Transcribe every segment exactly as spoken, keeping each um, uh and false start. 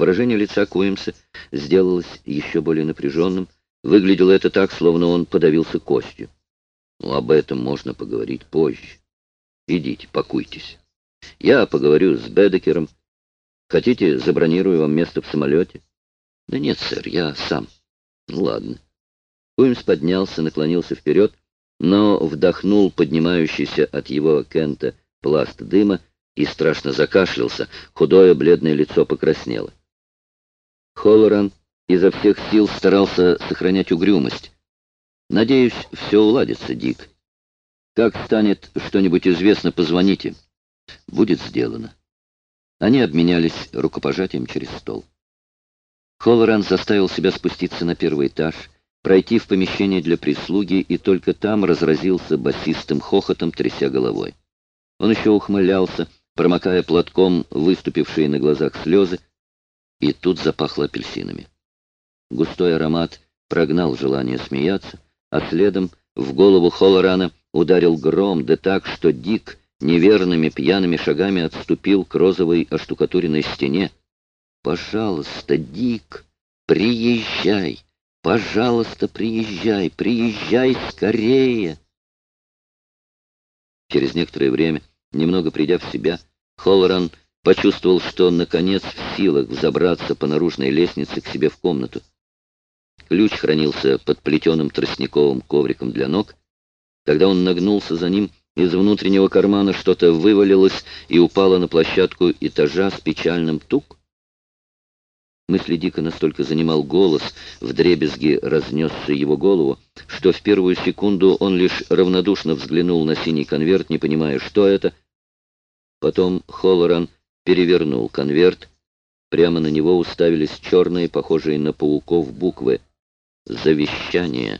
Выражение лица Куинса сделалось еще более напряженным. Выглядело это так, словно он подавился костью. Ну, об этом можно поговорить позже. Идите, пакуйтесь. Я поговорю с Бедекером. Хотите, забронирую вам место в самолете? Да нет, сэр, я сам. Ну, ладно. Куинс поднялся, наклонился вперед, но вдохнул поднимающийся от его кента пласт дыма и страшно закашлялся. Худое бледное лицо покраснело. Холлоран изо всех сил старался сохранять угрюмость. «Надеюсь, все уладится, Дик. Как станет что-нибудь известно, позвоните. Будет сделано». Они обменялись рукопожатием через стол. Холлоран заставил себя спуститься на первый этаж, пройти в помещение для прислуги, и только там разразился басистым хохотом, тряся головой. Он еще ухмылялся, промокая платком выступившие на глазах слезы, и тут запахло апельсинами. Густой аромат прогнал желание смеяться, а следом в голову Холлорана ударил гром, да так, что Дик неверными пьяными шагами отступил к розовой оштукатуренной стене. «Пожалуйста, Дик, приезжай! Пожалуйста, приезжай! Приезжай скорее!» Через некоторое время, немного придя в себя, Холлоран почувствовал, что, наконец, в силах взобраться по наружной лестнице к себе в комнату. Ключ хранился под плетеным тростниковым ковриком для ног. Когда он нагнулся за ним, из внутреннего кармана что-то вывалилось и упало на площадку этажа с печальным тук. Мысли Дика настолько занимал голос, вдребезги разнесся его голову, что в первую секунду он лишь равнодушно взглянул на синий конверт, не понимая, что это. Потом Холлоран перевернул конверт. Прямо на него уставились черные, похожие на пауков, буквы. «Завещание».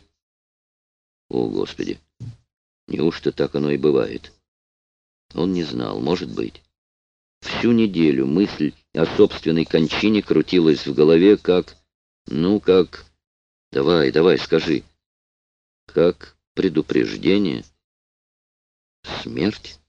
О, Господи! Неужто так оно и бывает? Он не знал, может быть. Всю неделю мысль о собственной кончине крутилась в голове, как... Ну, как... Давай, давай, скажи. Как предупреждение? Смерть?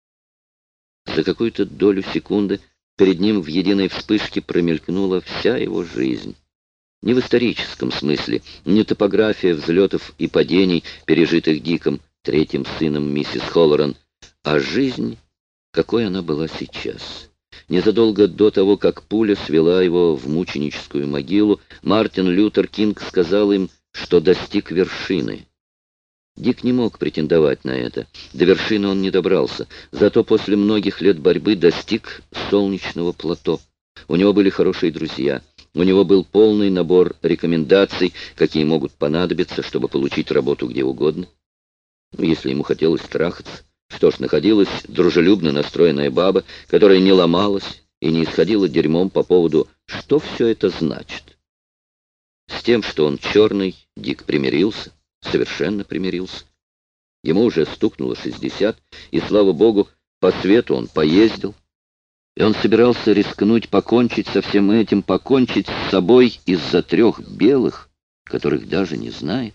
За какую-то долю секунды перед ним в единой вспышке промелькнула вся его жизнь. Не в историческом смысле, не топография взлетов и падений, пережитых Диком, третьим сыном миссис Холлоран, а жизнь, какой она была сейчас. Незадолго до того, как пуля свела его в мученическую могилу, Мартин Лютер Кинг сказал им, что достиг вершины. Дик не мог претендовать на это. До вершины он не добрался, зато после многих лет борьбы достиг солнечного плато. У него были хорошие друзья. У него был полный набор рекомендаций, какие могут понадобиться, чтобы получить работу где угодно. Ну, если ему хотелось трахаться, что ж, находилась дружелюбно настроенная баба, которая не ломалась и не исходила дерьмом по поводу, что все это значит. С тем, что он черный, Дик примирился, совершенно примирился. Ему уже стукнуло шестьдесят, и, слава богу, по свету он поездил. И он собирался рискнуть покончить со всем этим, покончить с собой из-за трех белых, которых даже не знает.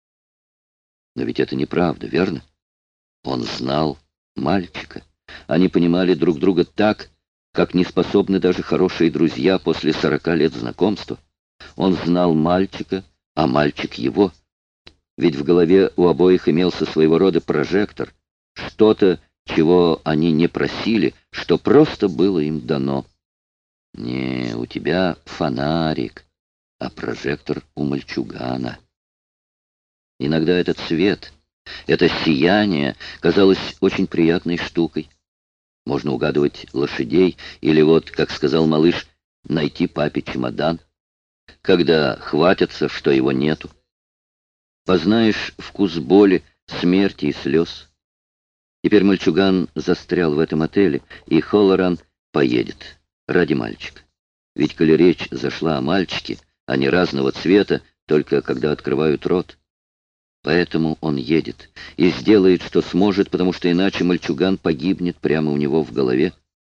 Но ведь это неправда, верно? Он знал мальчика. Они понимали друг друга так, как не способны даже хорошие друзья после сорока лет знакомства. Он знал мальчика, а мальчик его. Ведь в голове у обоих имелся своего рода прожектор, что-то, чего они не просили, что просто было им дано. Не, у тебя фонарик, а прожектор у мальчугана. Иногда этот свет, это сияние казалось очень приятной штукой. Можно угадывать лошадей или вот, как сказал малыш, найти папе чемодан, когда хватятся, что его нету. Познаешь вкус боли, смерти и слез. Теперь мальчуган застрял в этом отеле, и Холлоран поедет ради мальчика. Ведь коли речь зашла о мальчике, они разного цвета, только когда открывают рот. Поэтому он едет и сделает, что сможет, потому что иначе мальчуган погибнет прямо у него в голове.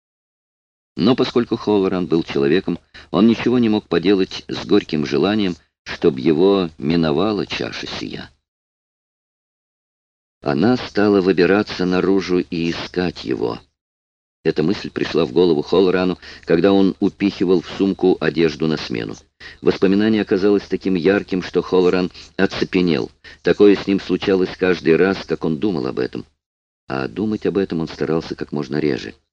Но поскольку Холлоран был человеком, он ничего не мог поделать с горьким желанием, чтобы его миновала чаша сия. Она стала выбираться наружу и искать его. Эта мысль пришла в голову Холлорану, когда он упихивал в сумку одежду на смену. Воспоминание оказалось таким ярким, что Холлоран оцепенел. Такое с ним случалось каждый раз, как он думал об этом. А думать об этом он старался как можно реже.